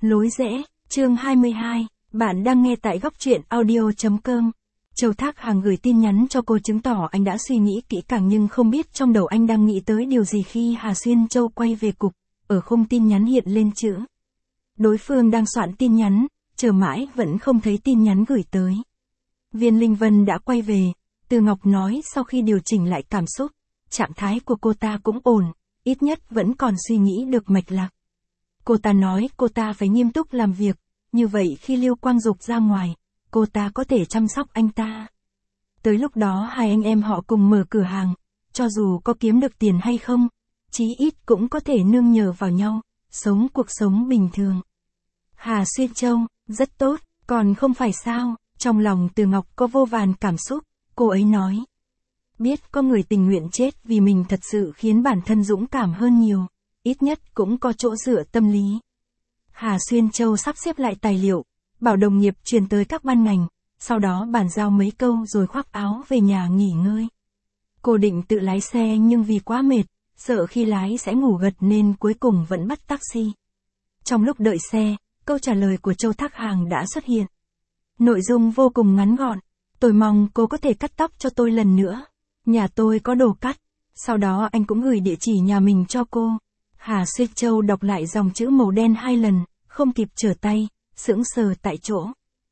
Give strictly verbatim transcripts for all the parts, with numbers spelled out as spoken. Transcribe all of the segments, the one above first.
Lối rẽ, chương hai mươi hai, bạn đang nghe tại góc truyện audio chấm com. Châu Thác Hàng gửi tin nhắn cho cô chứng tỏ anh đã suy nghĩ kỹ càng nhưng không biết trong đầu anh đang nghĩ tới điều gì khi Hà Xuyên Châu quay về cục, ở khung tin nhắn hiện lên chữ. Đối phương đang soạn tin nhắn, chờ mãi vẫn không thấy tin nhắn gửi tới. Viên Linh Vân đã quay về, Từ Ngọc nói sau khi điều chỉnh lại cảm xúc, trạng thái của cô ta cũng ổn, ít nhất vẫn còn suy nghĩ được mạch lạc. Cô ta nói cô ta phải nghiêm túc làm việc, như vậy khi Lưu Quang Dục ra ngoài, cô ta có thể chăm sóc anh ta. Tới lúc đó hai anh em họ cùng mở cửa hàng, cho dù có kiếm được tiền hay không, chí ít cũng có thể nương nhờ vào nhau, sống cuộc sống bình thường. Hà Xuyên Châu, rất tốt, còn không phải sao, trong lòng Từ Ngọc có vô vàn cảm xúc, cô ấy nói. Biết có người tình nguyện chết vì mình thật sự khiến bản thân dũng cảm hơn nhiều, ít nhất cũng có chỗ dựa tâm lý. Hà Xuyên Châu sắp xếp lại tài liệu, bảo đồng nghiệp truyền tới các ban ngành, sau đó bàn giao mấy câu rồi khoác áo về nhà nghỉ ngơi. Cô định tự lái xe nhưng vì quá mệt, sợ khi lái sẽ ngủ gật nên cuối cùng vẫn bắt taxi. Trong lúc đợi xe, câu trả lời của Châu Thác Hàng đã xuất hiện. Nội dung vô cùng ngắn gọn, tôi mong cô có thể cắt tóc cho tôi lần nữa. Nhà tôi có đồ cắt, sau đó anh cũng gửi địa chỉ nhà mình cho cô. Hà Xuyên Châu đọc lại dòng chữ màu đen hai lần, không kịp trở tay, sững sờ tại chỗ.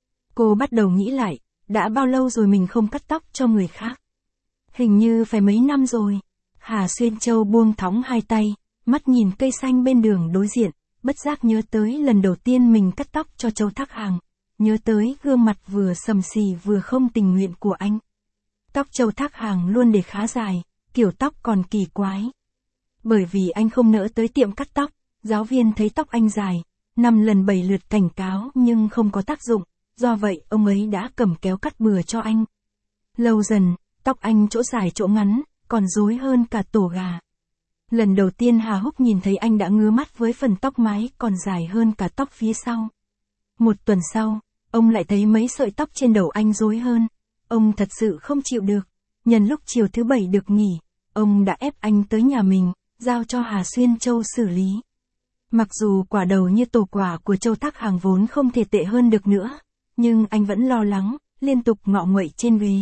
Cô bắt đầu nghĩ lại, đã bao lâu rồi mình không cắt tóc cho người khác. Hình như phải mấy năm rồi. Hà Xuyên Châu buông thõng hai tay, mắt nhìn cây xanh bên đường đối diện, bất giác nhớ tới lần đầu tiên mình cắt tóc cho Châu Thác Hàng, nhớ tới gương mặt vừa sầm xì vừa không tình nguyện của anh. Tóc Châu Thác Hàng luôn để khá dài, kiểu tóc còn kỳ quái. Bởi vì anh không nỡ tới tiệm cắt tóc, giáo viên thấy tóc anh dài, năm lần bảy lượt cảnh cáo nhưng không có tác dụng, do vậy ông ấy đã cầm kéo cắt bừa cho anh. Lâu dần, tóc anh chỗ dài chỗ ngắn, còn rối hơn cả tổ gà. Lần đầu tiên Hà Húc nhìn thấy anh đã ngứa mắt với phần tóc mái còn dài hơn cả tóc phía sau. Một tuần sau, ông lại thấy mấy sợi tóc trên đầu anh rối hơn. Ông thật sự không chịu được, nhân lúc chiều thứ bảy được nghỉ, ông đã ép anh tới nhà mình, giao cho Hà Xuyên Châu xử lý. Mặc dù quả đầu như tổ quả của Châu Thác Hàng vốn không thể tệ hơn được nữa, nhưng anh vẫn lo lắng, liên tục ngọ nguậy trên ghế.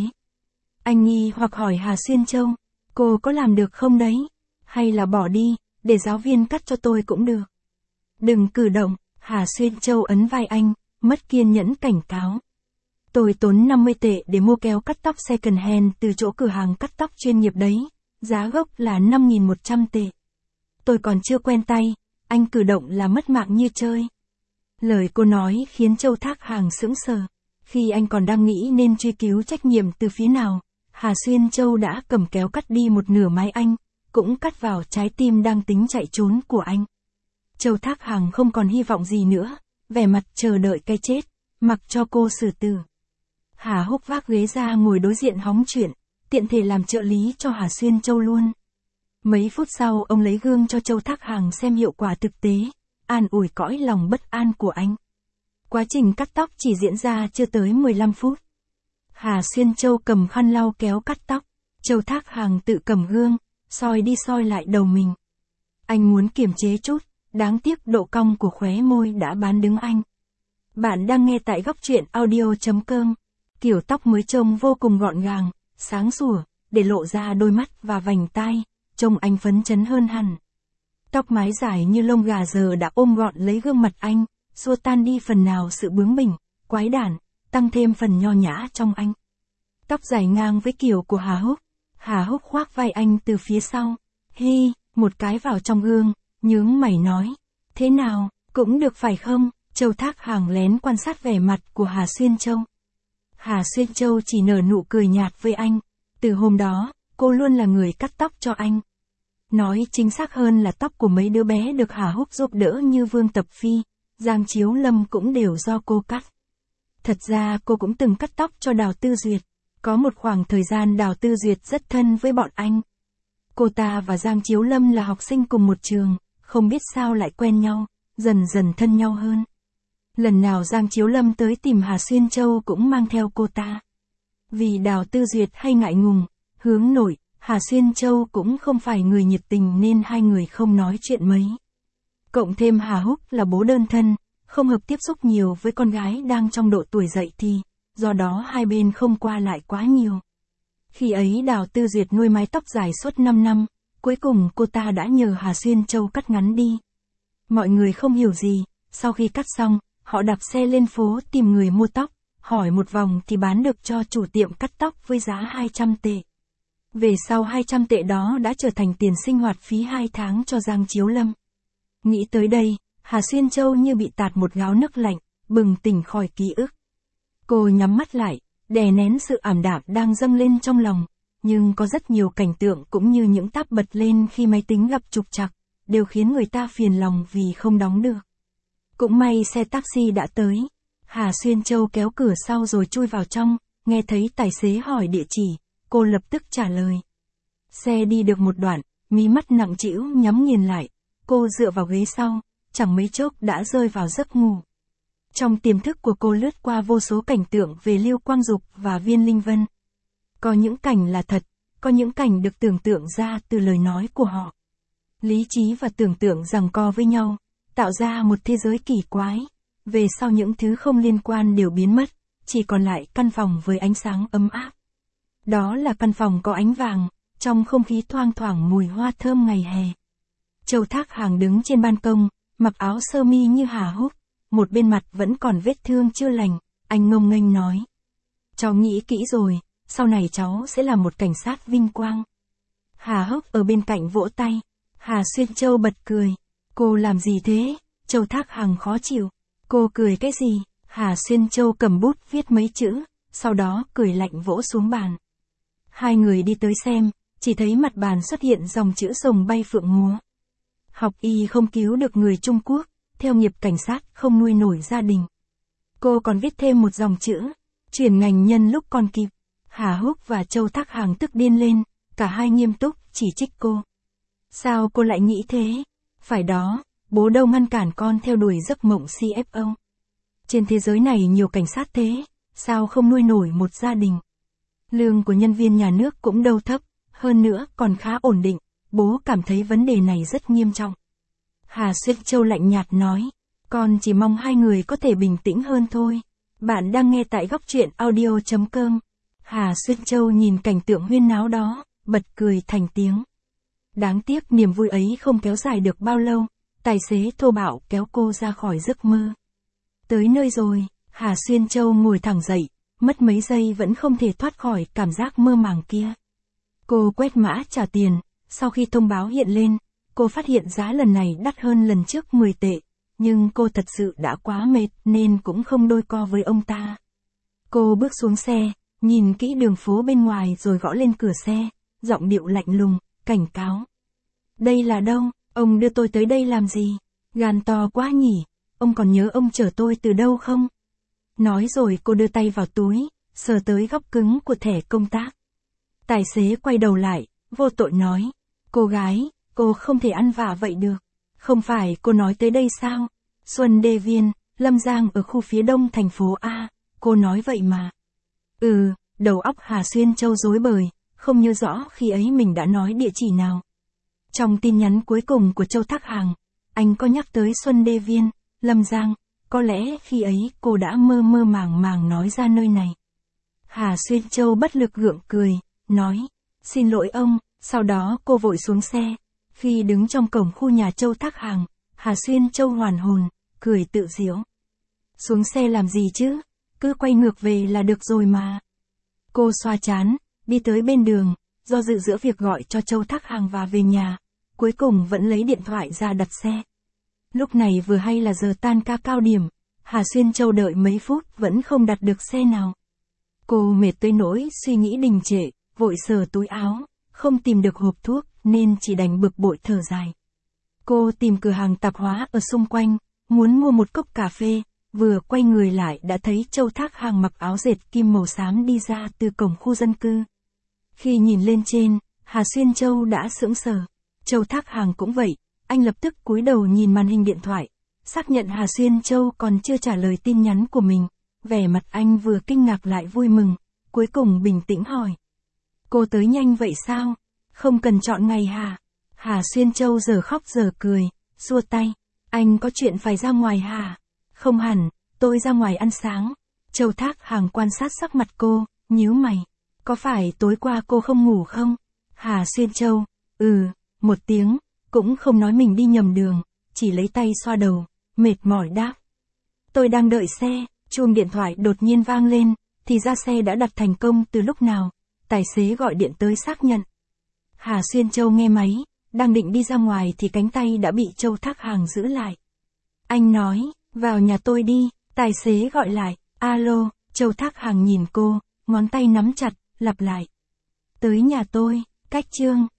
Anh nghi hoặc hỏi Hà Xuyên Châu, cô có làm được không đấy? Hay là bỏ đi, để giáo viên cắt cho tôi cũng được. Đừng cử động, Hà Xuyên Châu ấn vai anh, mất kiên nhẫn cảnh cáo. Tôi tốn năm mươi tệ để mua kéo cắt tóc second hand từ chỗ cửa hàng cắt tóc chuyên nghiệp đấy, giá gốc là năm nghìn một trăm tệ. Tôi còn chưa quen tay, anh cử động là mất mạng như chơi. Lời cô nói khiến Châu Thác Hàng sững sờ. Khi anh còn đang nghĩ nên truy cứu trách nhiệm từ phía nào, Hà Xuyên Châu đã cầm kéo cắt đi một nửa mái anh, cũng cắt vào trái tim đang tính chạy trốn của anh. Châu Thác Hàng không còn hy vọng gì nữa, vẻ mặt chờ đợi cái chết, mặc cho cô xử tử. Hà Húc vác ghế ra ngồi đối diện hóng chuyện, tiện thể làm trợ lý cho Hà Xuyên Châu luôn. Mấy phút sau ông lấy gương cho Châu Thác Hàng xem hiệu quả thực tế, an ủi cõi lòng bất an của anh. Quá trình cắt tóc chỉ diễn ra chưa tới mười lăm phút. Hà Xuyên Châu cầm khăn lau kéo cắt tóc, Châu Thác Hàng tự cầm gương, soi đi soi lại đầu mình. Anh muốn kiềm chế chút, đáng tiếc độ cong của khóe môi đã bán đứng anh. Bạn đang nghe tại góc truyện audio chấm com. Kiểu tóc mới trông vô cùng gọn gàng, sáng sủa, để lộ ra đôi mắt và vành tai, trông anh phấn chấn hơn hẳn. Tóc mái dài như lông gà giờ đã ôm gọn lấy gương mặt anh, xua tan đi phần nào sự bướng bỉnh, quái đản, tăng thêm phần nho nhã trong anh. Tóc dài ngang với kiểu của Hà Húc, Hà Húc khoác vai anh từ phía sau. Hi, một cái vào trong gương, nhướng mày nói. Thế nào, cũng được phải không? Châu Thác Hàng lén quan sát vẻ mặt của Hà Xuyên Châu. Hà Xuyên Châu chỉ nở nụ cười nhạt với anh. Từ hôm đó, cô luôn là người cắt tóc cho anh. Nói chính xác hơn là tóc của mấy đứa bé được Hà Húc giúp đỡ như Vương Tập Phi, Giang Chiếu Lâm cũng đều do cô cắt. Thật ra cô cũng từng cắt tóc cho Đào Tư Duyệt. Có một khoảng thời gian Đào Tư Duyệt rất thân với bọn anh. Cô ta và Giang Chiếu Lâm là học sinh cùng một trường, không biết sao lại quen nhau, dần dần thân nhau hơn. Lần nào Giang Chiếu Lâm tới tìm Hà Xuyên Châu cũng mang theo cô ta. Vì Đào Tư Duyệt hay ngại ngùng, hướng nội, Hà Xuyên Châu cũng không phải người nhiệt tình nên hai người không nói chuyện mấy. Cộng thêm Hà Húc là bố đơn thân, không hợp tiếp xúc nhiều với con gái đang trong độ tuổi dậy thì, do đó hai bên không qua lại quá nhiều. Khi ấy Đào Tư Duyệt nuôi mái tóc dài suốt năm năm, cuối cùng cô ta đã nhờ Hà Xuyên Châu cắt ngắn đi. Mọi người không hiểu gì, sau khi cắt xong, họ đạp xe lên phố tìm người mua tóc, hỏi một vòng thì bán được cho chủ tiệm cắt tóc với giá hai trăm tệ. Về sau hai trăm tệ đó đã trở thành tiền sinh hoạt phí hai tháng cho Giang Chiếu Lâm. Nghĩ tới đây, Hà Xuyên Châu như bị tạt một gáo nước lạnh, bừng tỉnh khỏi ký ức. Cô nhắm mắt lại, đè nén sự ảm đạm đang dâng lên trong lòng, nhưng có rất nhiều cảnh tượng cũng như những tab bật lên khi máy tính gặp trục trặc, đều khiến người ta phiền lòng vì không đóng được. Cũng may xe taxi đã tới. Hà Xuyên Châu kéo cửa sau rồi chui vào trong, nghe thấy tài xế hỏi địa chỉ, cô lập tức trả lời. Xe đi được một đoạn, mí mắt nặng trĩu nhắm nghiền lại, cô dựa vào ghế sau, chẳng mấy chốc đã rơi vào giấc ngủ. Trong tiềm thức của cô lướt qua vô số cảnh tượng về Lưu Quang Dục và Viên Linh Vân. Có những cảnh là thật, có những cảnh được tưởng tượng ra từ lời nói của họ. Lý trí và tưởng tượng giằng co với nhau, tạo ra một thế giới kỳ quái. Về sau những thứ không liên quan đều biến mất, chỉ còn lại căn phòng với ánh sáng ấm áp. Đó là căn phòng có ánh vàng, trong không khí thoang thoảng mùi hoa thơm ngày hè. Châu Thác Hàng đứng trên ban công, mặc áo sơ mi như hà húc, một bên mặt vẫn còn vết thương chưa lành, anh ngông nghênh nói. Cháu nghĩ kỹ rồi, sau này cháu sẽ là một cảnh sát vinh quang. Hà Hốc ở bên cạnh vỗ tay, Hà Xuyên Châu bật cười. Cô làm gì thế? Châu Thác Hàng khó chịu. Cô cười cái gì? Hà Xuyên Châu cầm bút viết mấy chữ, sau đó cười lạnh vỗ xuống bàn. Hai người đi tới xem, chỉ thấy mặt bàn xuất hiện dòng chữ rồng bay phượng múa. Học y không cứu được người Trung Quốc, theo nghiệp cảnh sát không nuôi nổi gia đình. Cô còn viết thêm một dòng chữ, chuyển ngành nhân lúc còn kịp. Hà Húc và Châu Thác Hàng tức điên lên, cả hai nghiêm túc chỉ trích cô. Sao cô lại nghĩ thế? Phải đó, bố đâu ngăn cản con theo đuổi giấc mộng xê ép ô. Trên thế giới này nhiều cảnh sát thế, sao không nuôi nổi một gia đình? Lương của nhân viên nhà nước cũng đâu thấp, hơn nữa còn khá ổn định, bố cảm thấy vấn đề này rất nghiêm trọng. Hà Xuyên Châu lạnh nhạt nói, con chỉ mong hai người có thể bình tĩnh hơn thôi. Bạn đang nghe tại góc truyện audio chấm com. Hà Xuyên Châu nhìn cảnh tượng huyên náo đó, bật cười thành tiếng. Đáng tiếc niềm vui ấy không kéo dài được bao lâu, tài xế thô bạo kéo cô ra khỏi giấc mơ. Tới nơi rồi, Hà Xuyên Châu ngồi thẳng dậy, mất mấy giây vẫn không thể thoát khỏi cảm giác mơ màng kia. Cô quét mã trả tiền, sau khi thông báo hiện lên, cô phát hiện giá lần này đắt hơn lần trước mười tệ, nhưng cô thật sự đã quá mệt nên cũng không đôi co với ông ta. Cô bước xuống xe, nhìn kỹ đường phố bên ngoài rồi gõ lên cửa xe, giọng điệu lạnh lùng, cảnh cáo. Đây là đâu? Ông đưa tôi tới đây làm gì? Gan to quá nhỉ, ông còn nhớ ông chở tôi từ đâu không? Nói rồi cô đưa tay vào túi, sờ tới góc cứng của thẻ công tác. Tài xế quay đầu lại, vô tội nói. Cô gái, cô không thể ăn vạ vậy được. Không phải cô nói tới đây sao? Xuân Đê Viên, Lâm Giang ở khu phía đông thành phố A, cô nói vậy mà. Ừ, đầu óc Hà Xuyên Châu rối bời, không nhớ rõ khi ấy mình đã nói địa chỉ nào. Trong tin nhắn cuối cùng của Châu Thác Hàng, anh có nhắc tới Xuân Đê Viên, Lâm Giang, có lẽ khi ấy cô đã mơ mơ màng màng nói ra nơi này. Hà Xuyên Châu bất lực gượng cười, nói, xin lỗi ông, sau đó cô vội xuống xe. Khi đứng trong cổng khu nhà Châu Thác Hàng, Hà Xuyên Châu hoàn hồn, cười tự giễu. Xuống xe làm gì chứ, cứ quay ngược về là được rồi mà. Cô xoa trán, đi tới bên đường, do dự giữa việc gọi cho Châu Thác Hàng và về nhà, cuối cùng vẫn lấy điện thoại ra đặt xe. Lúc này vừa hay là giờ tan ca cao điểm, Hà Xuyên Châu đợi mấy phút vẫn không đặt được xe nào. Cô mệt tới nỗi suy nghĩ đình trệ, vội sờ túi áo, không tìm được hộp thuốc nên chỉ đành bực bội thở dài. Cô tìm cửa hàng tạp hóa ở xung quanh, muốn mua một cốc cà phê, vừa quay người lại đã thấy Châu Thác Hàng mặc áo dệt kim màu xám đi ra từ cổng khu dân cư. Khi nhìn lên trên, Hà Xuyên Châu đã sững sờ. Châu Thác Hàng cũng vậy, anh lập tức cúi đầu nhìn màn hình điện thoại, xác nhận Hà Xuyên Châu còn chưa trả lời tin nhắn của mình. Vẻ mặt anh vừa kinh ngạc lại vui mừng, cuối cùng bình tĩnh hỏi. Cô tới nhanh vậy sao? Không cần chọn ngày hả? Hà Xuyên Châu giờ khóc giờ cười, xua tay. Anh có chuyện phải ra ngoài hả? Không hẳn, tôi ra ngoài ăn sáng. Châu Thác Hàng quan sát sắc mặt cô, nhíu mày. Có phải tối qua cô không ngủ không? Hà Xuyên Châu, ừ, một tiếng, cũng không nói mình đi nhầm đường, chỉ lấy tay xoa đầu, mệt mỏi đáp. Tôi đang đợi xe, chuông điện thoại đột nhiên vang lên, thì ra xe đã đặt thành công từ lúc nào, tài xế gọi điện tới xác nhận. Hà Xuyên Châu nghe máy, đang định đi ra ngoài thì cánh tay đã bị Châu Thác Hàng giữ lại. Anh nói, vào nhà tôi đi, tài xế gọi lại, alo, Châu Thác Hàng nhìn cô, ngón tay nắm chặt, lặp lại. Tới nhà tôi, cách Trương